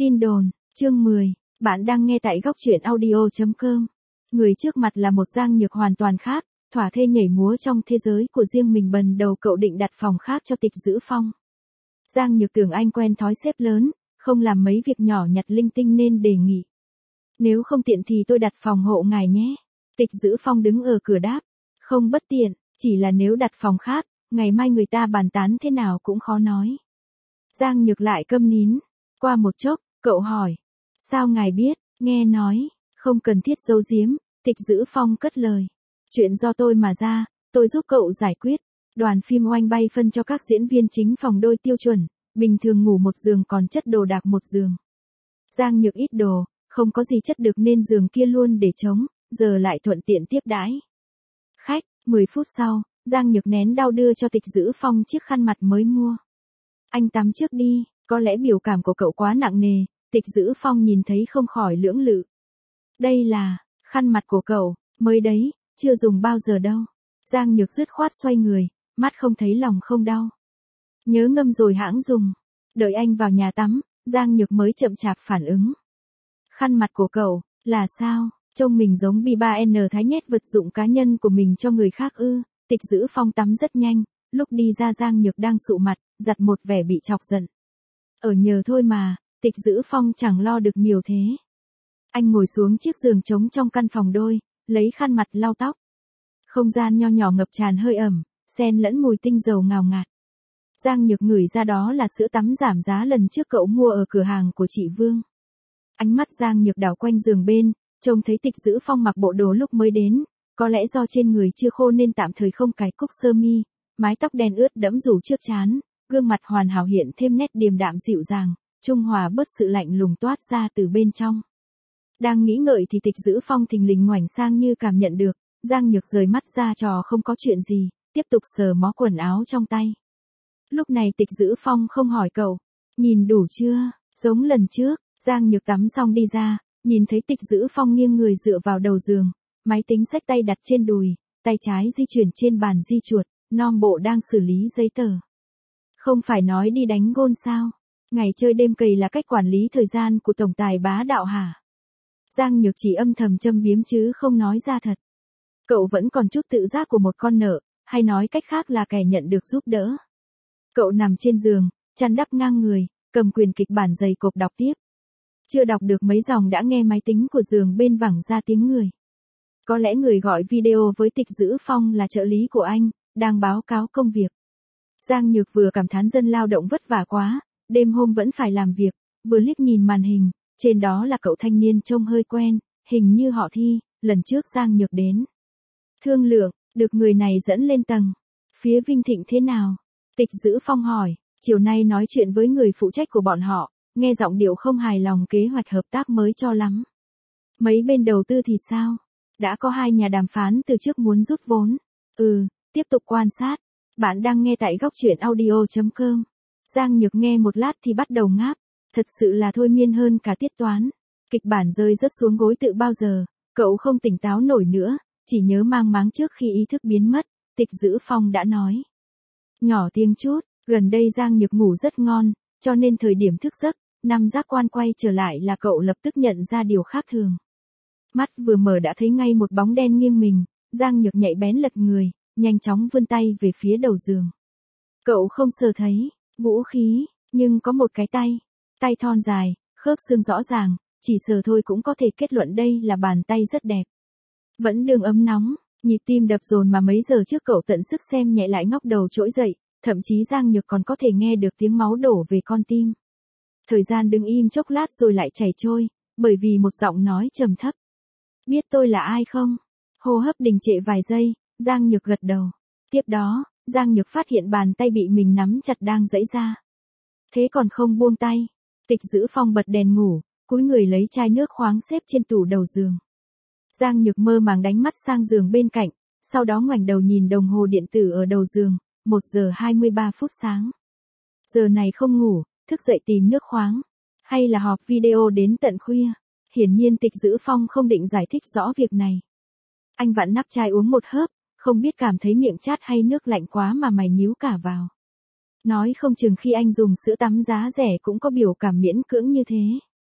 Tin đồn, chương 10, bạn đang nghe tại góc truyện audio.com. Người trước mặt là một Giang Nhược hoàn toàn khác, thỏa thê nhảy múa trong thế giới của riêng mình. Bần đầu cậu định đặt phòng khác cho Tịch Dữ Phong. Giang Nhược tưởng anh quen thói xếp lớn, không làm mấy việc nhỏ nhặt linh tinh nên đề nghị. Nếu không tiện thì tôi đặt phòng hộ ngài nhé. Tịch Dữ Phong đứng ở cửa đáp. Không bất tiện, chỉ là nếu đặt phòng khác, ngày mai người ta bàn tán thế nào cũng khó nói. Giang Nhược lại câm nín. Qua một chốc, cậu hỏi. Sao ngài biết, nghe nói, không cần thiết giấu giếm, Tịch Dữ Phong cất lời. Chuyện do tôi mà ra, tôi giúp cậu giải quyết. Đoàn phim oanh bay phân cho các diễn viên chính phòng đôi tiêu chuẩn, bình thường ngủ một giường còn chất đồ đạc một giường. Giang Nhược ít đồ, không có gì chất được nên giường kia luôn để trống, giờ lại thuận tiện tiếp đãi khách. 10 phút sau, Giang Nhược nén đau đưa cho Tịch Dữ Phong chiếc khăn mặt mới mua. Anh tắm trước đi, có lẽ biểu cảm của cậu quá nặng nề, Tịch Dữ Phong nhìn thấy không khỏi lưỡng lự. Đây là, khăn mặt của cậu, mới đấy, chưa dùng bao giờ đâu. Giang Nhược dứt khoát xoay người, mắt không thấy lòng không đau. Nhớ ngâm rồi hãng dùng. Đợi anh vào nhà tắm, Giang Nhược mới chậm chạp phản ứng. Khăn mặt của cậu, là sao? Trông mình giống B3N thái nhét vật dụng cá nhân của mình cho người khác ư? Tịch Dữ Phong tắm rất nhanh, lúc đi ra Giang Nhược đang sụ mặt, giặt một vẻ bị chọc giận. Ở nhờ thôi mà, Tịch Dữ Phong chẳng lo được nhiều thế. Anh ngồi xuống chiếc giường trống trong căn phòng đôi, lấy khăn mặt lau tóc. Không gian nho nhỏ ngập tràn hơi ẩm, xen lẫn mùi tinh dầu ngào ngạt. Giang Nhược ngửi ra đó là sữa tắm giảm giá lần trước cậu mua ở cửa hàng của chị Vương. Ánh mắt Giang Nhược đảo quanh giường bên, trông thấy Tịch Dữ Phong mặc bộ đồ lúc mới đến, có lẽ do trên người chưa khô nên tạm thời không cài cúc sơ mi, mái tóc đen ướt đẫm rủ trước trán, gương mặt hoàn hảo hiện thêm nét điềm đạm dịu dàng, trung hòa bớt sự lạnh lùng toát ra từ bên trong. Đang nghĩ ngợi thì Tịch Dữ Phong thình lình ngoảnh sang như cảm nhận được, Giang Nhược rời mắt ra trò không có chuyện gì, tiếp tục sờ mó quần áo trong tay. Lúc này Tịch Dữ Phong không hỏi cậu, nhìn đủ chưa, giống lần trước. Giang Nhược tắm xong đi ra, nhìn thấy Tịch Dữ Phong nghiêng người dựa vào đầu giường, máy tính xách tay đặt trên đùi, tay trái di chuyển trên bàn di chuột, non bộ đang xử lý giấy tờ. Không phải nói đi đánh gôn sao? Ngày chơi đêm cày là cách quản lý thời gian của tổng tài bá đạo hả? Giang Nhược chỉ âm thầm châm biếm chứ không nói ra thật. Cậu vẫn còn chút tự giác của một con nợ, hay nói cách khác là kẻ nhận được giúp đỡ. Cậu nằm trên giường, chăn đắp ngang người, cầm quyển kịch bản dày cộp đọc tiếp. Chưa đọc được mấy dòng đã nghe máy tính của giường bên vẳng ra tiếng người. Có lẽ người gọi video với Tịch Dữ Phong là trợ lý của anh, đang báo cáo công việc. Giang Nhược vừa cảm thán dân lao động vất vả quá, đêm hôm vẫn phải làm việc, vừa liếc nhìn màn hình, trên đó là cậu thanh niên trông hơi quen, hình như họ Thi, lần trước Giang Nhược đến. Thương lượng, được người này dẫn lên tầng. Phía Vinh Thịnh thế nào? Tịch Dữ Phong hỏi, chiều nay nói chuyện với người phụ trách của bọn họ, nghe giọng điệu không hài lòng kế hoạch hợp tác mới cho lắm. Mấy bên đầu tư thì sao? Đã có 2 nhà đàm phán từ trước muốn rút vốn. Tiếp tục quan sát. Bạn đang nghe tại góc truyện audio.com. Giang Nhược nghe một lát thì bắt đầu ngáp. Thật sự là thôi miên hơn cả tiết toán. Kịch bản rơi rớt xuống gối tự bao giờ, cậu không tỉnh táo nổi nữa, chỉ nhớ mang máng trước khi ý thức biến mất. Tịch Dữ Phong đã nói. Nhỏ tiếng chút, gần đây Giang Nhược ngủ rất ngon, cho nên thời điểm thức giấc, năm giác quan quay trở lại là cậu lập tức nhận ra điều khác thường. Mắt vừa mở đã thấy ngay một bóng đen nghiêng mình, Giang Nhược nhạy bén lật người, nhanh chóng vươn tay về phía đầu giường. Cậu không sờ thấy vũ khí, nhưng có một cái tay thon dài, khớp xương rõ ràng, chỉ sờ thôi cũng có thể kết luận đây là bàn tay rất đẹp. Vẫn đường ấm nóng, nhịp tim đập dồn mà mấy giờ trước cậu tận sức xem nhẹ lại ngóc đầu trỗi dậy, thậm chí Giang Nhược còn có thể nghe được tiếng máu đổ về con tim. Thời gian đứng im chốc lát rồi lại chảy trôi, bởi vì một giọng nói trầm thấp. Biết tôi là ai không? Hô hấp đình trệ vài giây, Giang Nhược gật đầu. Tiếp đó, Giang Nhược phát hiện bàn tay bị mình nắm chặt đang giãy ra. Thế còn không buông tay. Tịch Dữ Phong bật đèn ngủ, cúi người lấy chai nước khoáng xếp trên tủ đầu giường. Giang Nhược mơ màng đánh mắt sang giường bên cạnh, sau đó ngoảnh đầu nhìn đồng hồ điện tử ở đầu giường, 1 giờ 23 phút sáng. Giờ này không ngủ, thức dậy tìm nước khoáng, hay là họp video đến tận khuya. Hiển nhiên Tịch Dữ Phong không định giải thích rõ việc này. Anh vặn nắp chai uống một hớp, không biết cảm thấy miệng chát hay nước lạnh quá mà mày nhíu cả vào. Nói không chừng khi anh dùng sữa tắm giá rẻ cũng có biểu cảm miễn cưỡng như thế.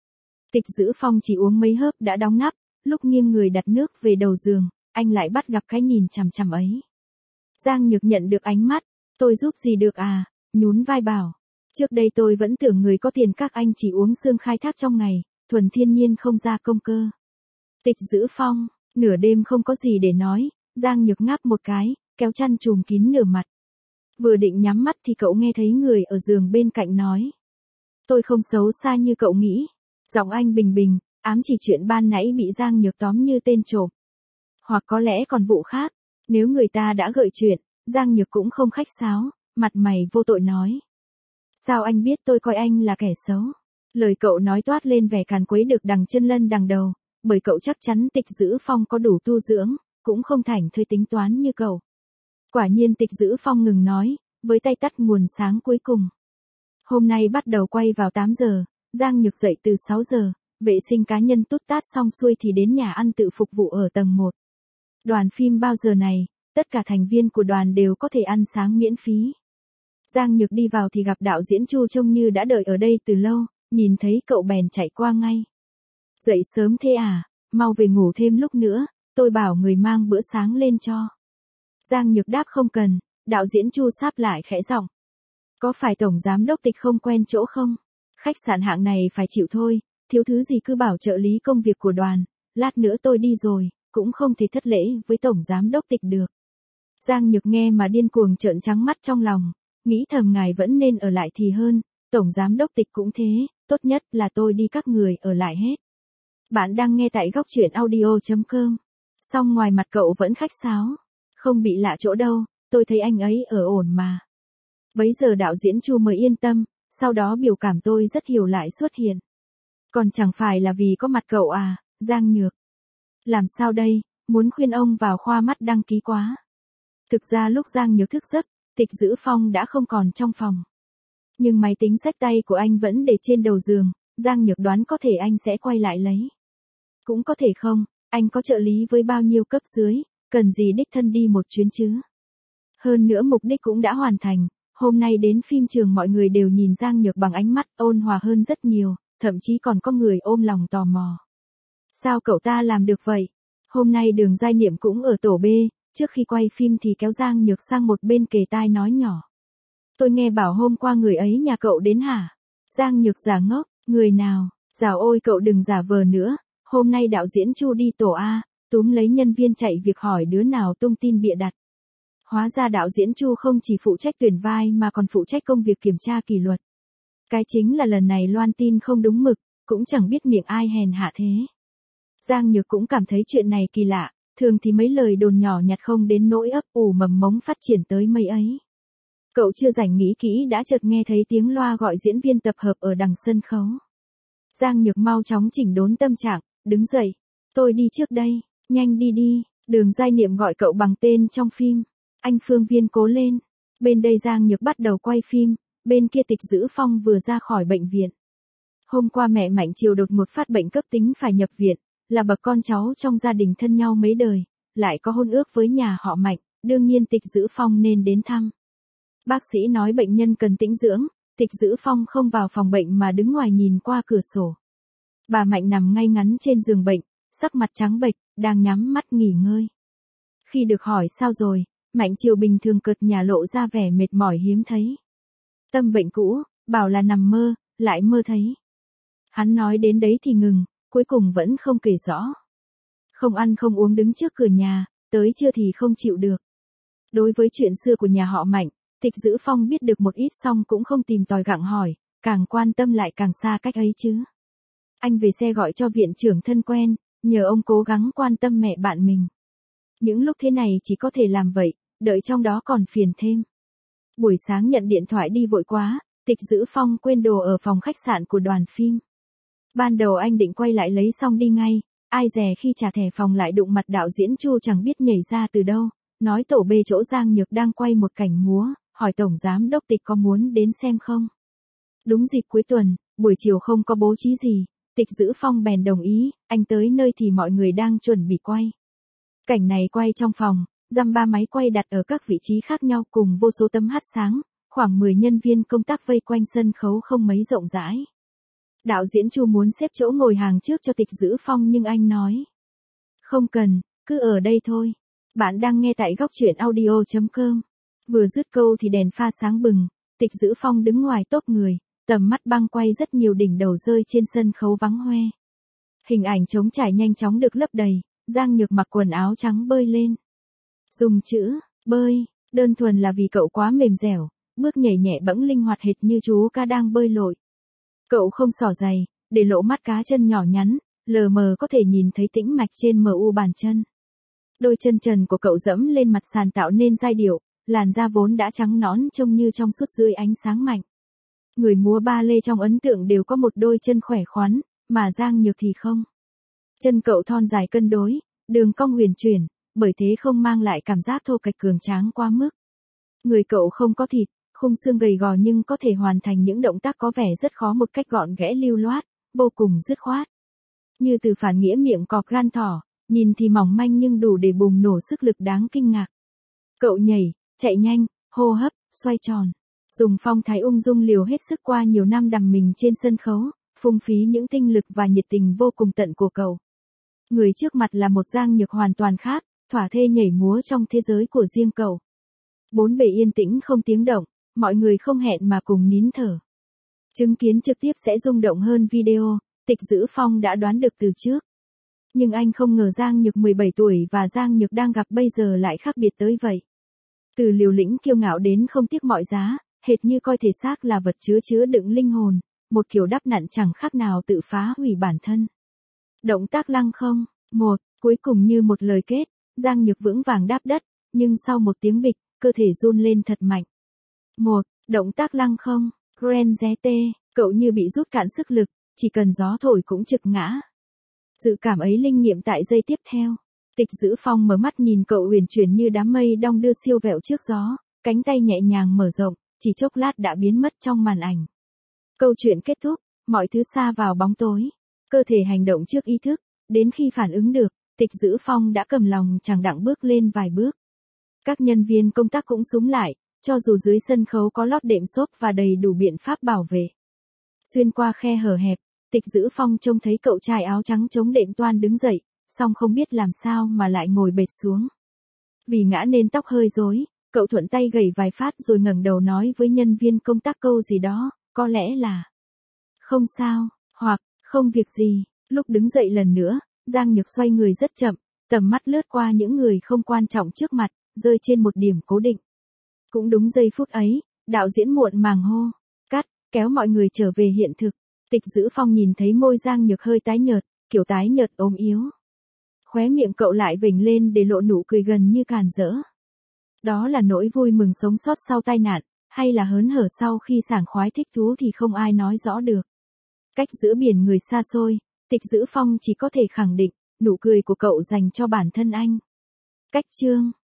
Tịch Dữ Phong chỉ uống mấy hớp đã đóng nắp, lúc nghiêng người đặt nước về đầu giường, anh lại bắt gặp cái nhìn chằm chằm ấy. Giang Nhược nhận được ánh mắt, tôi giúp gì được à, nhún vai bảo. Trước đây tôi vẫn tưởng người có tiền các anh chỉ uống xương khai thác trong ngày, thuần thiên nhiên không ra công cơ. Tịch Dữ Phong, nửa đêm không có gì để nói, Giang Nhược ngáp một cái, kéo chăn trùm kín nửa mặt. Vừa định nhắm mắt thì cậu nghe thấy người ở giường bên cạnh nói. Tôi không xấu xa như cậu nghĩ. Giọng anh bình bình, ám chỉ chuyện ban nãy bị Giang Nhược tóm như tên trộm. Hoặc có lẽ còn vụ khác, nếu người ta đã gợi chuyện, Giang Nhược cũng không khách sáo, mặt mày vô tội nói. Sao anh biết tôi coi anh là kẻ xấu? Lời cậu nói toát lên vẻ càn quấy được đằng chân lân đằng đầu, bởi cậu chắc chắn Tịch Dữ Phong có đủ tu dưỡng, cũng không thảnh thơi tính toán như cậu. Quả nhiên Tịch Dữ Phong ngừng nói, với tay tắt nguồn sáng cuối cùng. Hôm nay bắt đầu quay vào 8 giờ, Giang Nhược dậy từ 6 giờ, vệ sinh cá nhân tút tát xong xuôi thì đến nhà ăn tự phục vụ ở tầng 1. Đoàn phim bao giờ này, tất cả thành viên của đoàn đều có thể ăn sáng miễn phí. Giang Nhược đi vào thì gặp đạo diễn Chu trông như đã đợi ở đây từ lâu, nhìn thấy cậu bèn chạy qua ngay. Dậy sớm thế à, mau về ngủ thêm lúc nữa, tôi bảo người mang bữa sáng lên cho. Giang Nhược đáp không cần, đạo diễn Chu sáp lại khẽ giọng. Có phải tổng giám đốc Tịch không quen chỗ không? Khách sạn hạng này phải chịu thôi, thiếu thứ gì cứ bảo trợ lý công việc của đoàn, lát nữa tôi đi rồi, cũng không thể thất lễ với tổng giám đốc Tịch được. Giang Nhược nghe mà điên cuồng trợn trắng mắt trong lòng, nghĩ thầm ngài vẫn nên ở lại thì hơn, tổng giám đốc Tịch cũng thế, tốt nhất là tôi đi các người ở lại hết. Bạn đang nghe tại góc truyện audio.com. Song ngoài mặt cậu vẫn khách sáo, không bị lạ chỗ đâu, tôi thấy anh ấy ở ổn mà. Bấy giờ đạo diễn Chu mới yên tâm, sau đó biểu cảm tôi rất hiểu lại xuất hiện. Còn chẳng phải là vì có mặt cậu à, Giang Nhược. Làm sao đây, muốn khuyên ông vào khoa mắt đăng ký quá. Thực ra lúc Giang Nhược thức giấc, Tịch Dữ Phong đã không còn trong phòng. Nhưng máy tính xách tay của anh vẫn để trên đầu giường, Giang Nhược đoán có thể anh sẽ quay lại lấy. Cũng có thể không, anh có trợ lý với bao nhiêu cấp dưới, cần gì đích thân đi một chuyến chứ. Hơn nữa mục đích cũng đã hoàn thành, hôm nay đến phim trường mọi người đều nhìn Giang Nhược bằng ánh mắt ôn hòa hơn rất nhiều, thậm chí còn có người ôm lòng tò mò. Sao cậu ta làm được vậy? Hôm nay Đường Giai Niệm cũng ở tổ B, trước khi quay phim thì kéo Giang Nhược sang một bên kề tai nói nhỏ. Tôi nghe bảo hôm qua người ấy nhà cậu đến hả? Giang Nhược giả ngốc, người nào? Dào ôi cậu đừng giả vờ nữa, hôm nay đạo diễn Chu đi tổ A, túm lấy nhân viên chạy việc hỏi đứa nào tung tin bịa đặt. Hóa ra đạo diễn Chu không chỉ phụ trách tuyển vai mà còn phụ trách công việc kiểm tra kỷ luật. Cái chính là lần này loan tin không đúng mực, cũng chẳng biết miệng ai hèn hạ thế. Giang Nhược cũng cảm thấy chuyện này kỳ lạ, thường thì mấy lời đồn nhỏ nhặt không đến nỗi ấp ủ mầm mống phát triển tới mấy ấy. Cậu chưa rảnh nghĩ kỹ đã chợt nghe thấy tiếng loa gọi diễn viên tập hợp ở đằng sân khấu. Giang Nhược mau chóng chỉnh đốn tâm trạng, đứng dậy. Tôi đi trước đây, nhanh đi đi, Đường Giai Niệm gọi cậu bằng tên trong phim. Anh Phương Viên cố lên. Bên đây Giang Nhược bắt đầu quay phim, bên kia Tịch Dữ Phong vừa ra khỏi bệnh viện. Hôm qua mẹ Mạnh Triều đột một phát bệnh cấp tính phải nhập viện, là bậc con cháu trong gia đình thân nhau mấy đời, lại có hôn ước với nhà họ Mạnh, đương nhiên Tịch Dữ Phong nên đến thăm. Bác sĩ nói bệnh nhân cần tĩnh dưỡng, Tịch Dữ Phong không vào phòng bệnh mà đứng ngoài nhìn qua cửa sổ. Bà Mạnh nằm ngay ngắn trên giường bệnh, sắc mặt trắng bệch, đang nhắm mắt nghỉ ngơi. Khi được hỏi sao rồi, Mạnh Triều bình thường cợt nhả lộ ra vẻ mệt mỏi hiếm thấy. Tâm bệnh cũ, bảo là nằm mơ, lại mơ thấy. Hắn nói đến đấy thì ngừng, cuối cùng vẫn không kể rõ. Không ăn không uống đứng trước cửa nhà, tới trưa thì không chịu được. Đối với chuyện xưa của nhà họ Mạnh, Tịch Dữ Phong biết được một ít xong cũng không tìm tòi gặng hỏi, càng quan tâm lại càng xa cách ấy chứ. Anh về xe gọi cho viện trưởng thân quen, nhờ ông cố gắng quan tâm mẹ bạn mình. Những lúc thế này chỉ có thể làm vậy, đợi trong đó còn phiền thêm. Buổi sáng nhận điện thoại đi vội quá, Tịch Dữ Phong quên đồ ở phòng khách sạn của đoàn phim. Ban đầu anh định quay lại lấy xong đi ngay, ai dè khi trả thẻ phòng lại đụng mặt đạo diễn Chu chẳng biết nhảy ra từ đâu, nói tổ B chỗ Giang Nhược đang quay một cảnh múa, hỏi tổng giám đốc Tịch có muốn đến xem không. Đúng dịp cuối tuần, buổi chiều không có bố trí gì, Tịch Dữ Phong bèn đồng ý, anh tới nơi thì mọi người đang chuẩn bị quay. Cảnh này quay trong phòng, dăm ba máy quay đặt ở các vị trí khác nhau cùng vô số tấm hát sáng, khoảng 10 nhân viên công tác vây quanh sân khấu không mấy rộng rãi. Đạo diễn Chu muốn xếp chỗ ngồi hàng trước cho Tịch Dữ Phong nhưng anh nói. Không cần, cứ ở đây thôi. Bạn đang nghe tại góc truyện audio.com. Vừa dứt câu thì đèn pha sáng bừng, Tịch Dữ Phong đứng ngoài tốp người, tầm mắt băng quay rất nhiều đỉnh đầu rơi trên sân khấu vắng hoe. Hình ảnh trống trải nhanh chóng được lấp đầy, Giang Nhược mặc quần áo trắng bơi lên. Dùng chữ bơi đơn thuần là vì cậu quá mềm dẻo, bước nhảy nhẹ bẫng linh hoạt hệt như chú cá đang bơi lội. Cậu không xỏ giày, để lộ mắt cá chân nhỏ nhắn, lờ mờ có thể nhìn thấy tĩnh mạch trên mu bàn chân. Đôi chân trần của cậu dẫm lên mặt sàn tạo nên giai điệu, làn da vốn đã trắng nõn trông như trong suốt dưới ánh sáng mạnh. Người múa ba lê trong ấn tượng đều có một đôi chân khỏe khoắn, mà Giang Nhược thì không. Chân cậu thon dài cân đối, đường cong huyền chuyển, bởi thế không mang lại cảm giác thô kệch cường tráng quá mức. Người cậu không có thịt, khung xương gầy gò nhưng có thể hoàn thành những động tác có vẻ rất khó một cách gọn ghẽ lưu loát, vô cùng dứt khoát. Như từ phản nghĩa miệng cọp gan thỏ, nhìn thì mỏng manh nhưng đủ để bùng nổ sức lực đáng kinh ngạc. Cậu nhảy, chạy nhanh, hô hấp, xoay tròn. Dùng phong thái ung dung liều hết sức qua nhiều năm đằm mình trên sân khấu, phung phí những tinh lực và nhiệt tình vô cùng tận của cậu. Người trước mặt là một Giang Nhược hoàn toàn khác, thỏa thê nhảy múa trong thế giới của riêng cậu. Bốn bề yên tĩnh không tiếng động, mọi người không hẹn mà cùng nín thở. Chứng kiến trực tiếp sẽ rung động hơn video, Tịch Dữ Phong đã đoán được từ trước. Nhưng anh không ngờ Giang Nhược 17 tuổi và Giang Nhược đang gặp bây giờ lại khác biệt tới vậy. Từ liều lĩnh kiêu ngạo đến không tiếc mọi giá, hệt như coi thể xác là vật chứa đựng linh hồn, một kiểu đắp nặn chẳng khác nào tự phá hủy bản thân. Động tác lăng không, cuối cùng như một lời kết, Giang Nhược vững vàng đáp đất, nhưng sau một tiếng bịch, cơ thể run lên thật mạnh. Động tác lăng không, Grand Zete, cậu như bị rút cạn sức lực, chỉ cần gió thổi cũng trực ngã. Dự cảm ấy linh nghiệm tại giây tiếp theo. Tịch Dữ Phong mở mắt nhìn cậu uyển chuyển như đám mây đong đưa siêu vẹo trước gió, cánh tay nhẹ nhàng mở rộng, chỉ chốc lát đã biến mất trong màn ảnh. Câu chuyện kết thúc, mọi thứ sa vào bóng tối. Cơ thể hành động trước ý thức, đến khi phản ứng được, Tịch Dữ Phong đã cầm lòng chẳng đặng bước lên vài bước. Các nhân viên công tác cũng súng lại, cho dù dưới sân khấu có lót đệm xốp và đầy đủ biện pháp bảo vệ. Xuyên qua khe hở hẹp, Tịch Dữ Phong trông thấy cậu trai áo trắng chống đệm toan đứng dậy, song không biết làm sao mà lại ngồi bệt xuống. Vì ngã nên tóc hơi rối, cậu thuận tay gẩy vài phát rồi ngẩng đầu nói với nhân viên công tác câu gì đó, có lẽ là không sao, hoặc không việc gì. Lúc đứng dậy lần nữa, Giang Nhược xoay người rất chậm, tầm mắt lướt qua những người không quan trọng trước mặt, rơi trên một điểm cố định. Cũng đúng giây phút ấy, đạo diễn muộn màng hô, cắt, kéo mọi người trở về hiện thực. Tịch Dữ Phong nhìn thấy môi Giang Nhược hơi tái nhợt, kiểu tái nhợt ốm yếu. Khóe miệng cậu lại vểnh lên để lộ nụ cười gần như càn rỡ. Đó là nỗi vui mừng sống sót sau tai nạn, hay là hớn hở sau khi sảng khoái thích thú thì không ai nói rõ được. Cách giữa biển người xa xôi, Tịch Dữ Phong chỉ có thể khẳng định, nụ cười của cậu dành cho bản thân anh. Cách chương